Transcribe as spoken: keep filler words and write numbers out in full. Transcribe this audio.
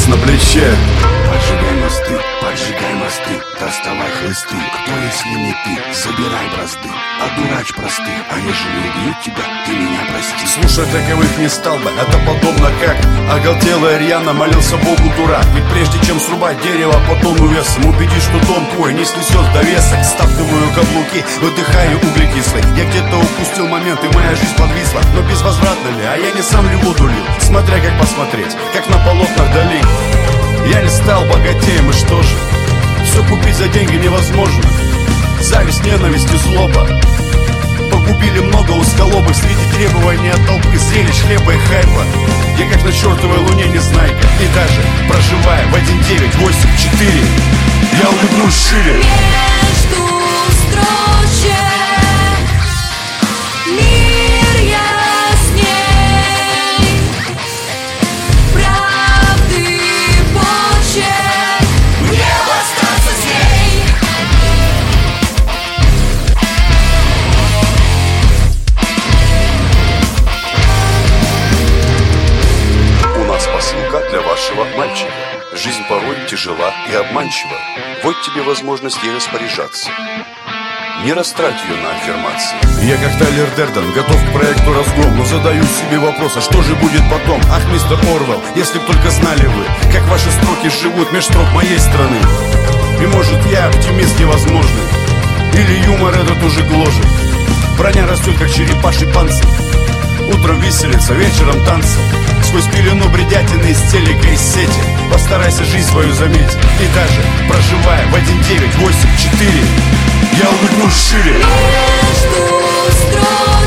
крест на плече. Поджигай мосты, поджигай мосты, доставай хлысты. Кто, если не ты, забирай бразды. Одурач простых, а ежели убьют тебя, ты меня прости. Слушай, таковых не стал бы, это подобно как оголтелый рьяно молился Богу дурак. Ведь прежде чем срубать дерево по тонну весом, убеди, что дом твой не снесет до веса. Стаптываю каблуки, выдыхаю углекислый. Я где-то упустил момент, и моя жизнь подвисла. Но безвозвратно ли, а я не сам ли воду лил? Смотря как посмотреть, как на полотнах дали. Я не стал богатеем, и что же? Все купить за деньги невозможно. Зависть, ненависть и злоба погубили много узколобых. Среди требований от толпы, зрелищ, хлеба и хайпа я как на чертовой луне незнайка. И даже проживая в один девять восемь четыре, я улыбнусь шире. Между строчек мир ясней, правды почерк, небо остаться с ней. У нас посылка для вашего мальчика. Жизнь порой тяжела и обманчива. Вот тебе возможность ей распоряжаться. Не растрать ее на аффирмации. Я как Тайлер Дерден, готов к проекту «Разгром», но задаю себе вопрос, а что же будет потом? Ах, мистер Орвелл, если б только знали вы, как ваши строки живут меж строк моей страны. И может я оптимист невозможный, или юмор этот уже гложет. Броня растет, как черепаший панцирь. Утром виселица, вечером танцы. Сквозь пелену бредятины из телека, из сети постарайся жизнь свою заметить. И даже проживая в один девять восемь четыре, я улыбнусь шире. Между строк